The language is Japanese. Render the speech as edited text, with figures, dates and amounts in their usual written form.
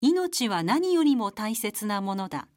命は何よりも大切なものだ。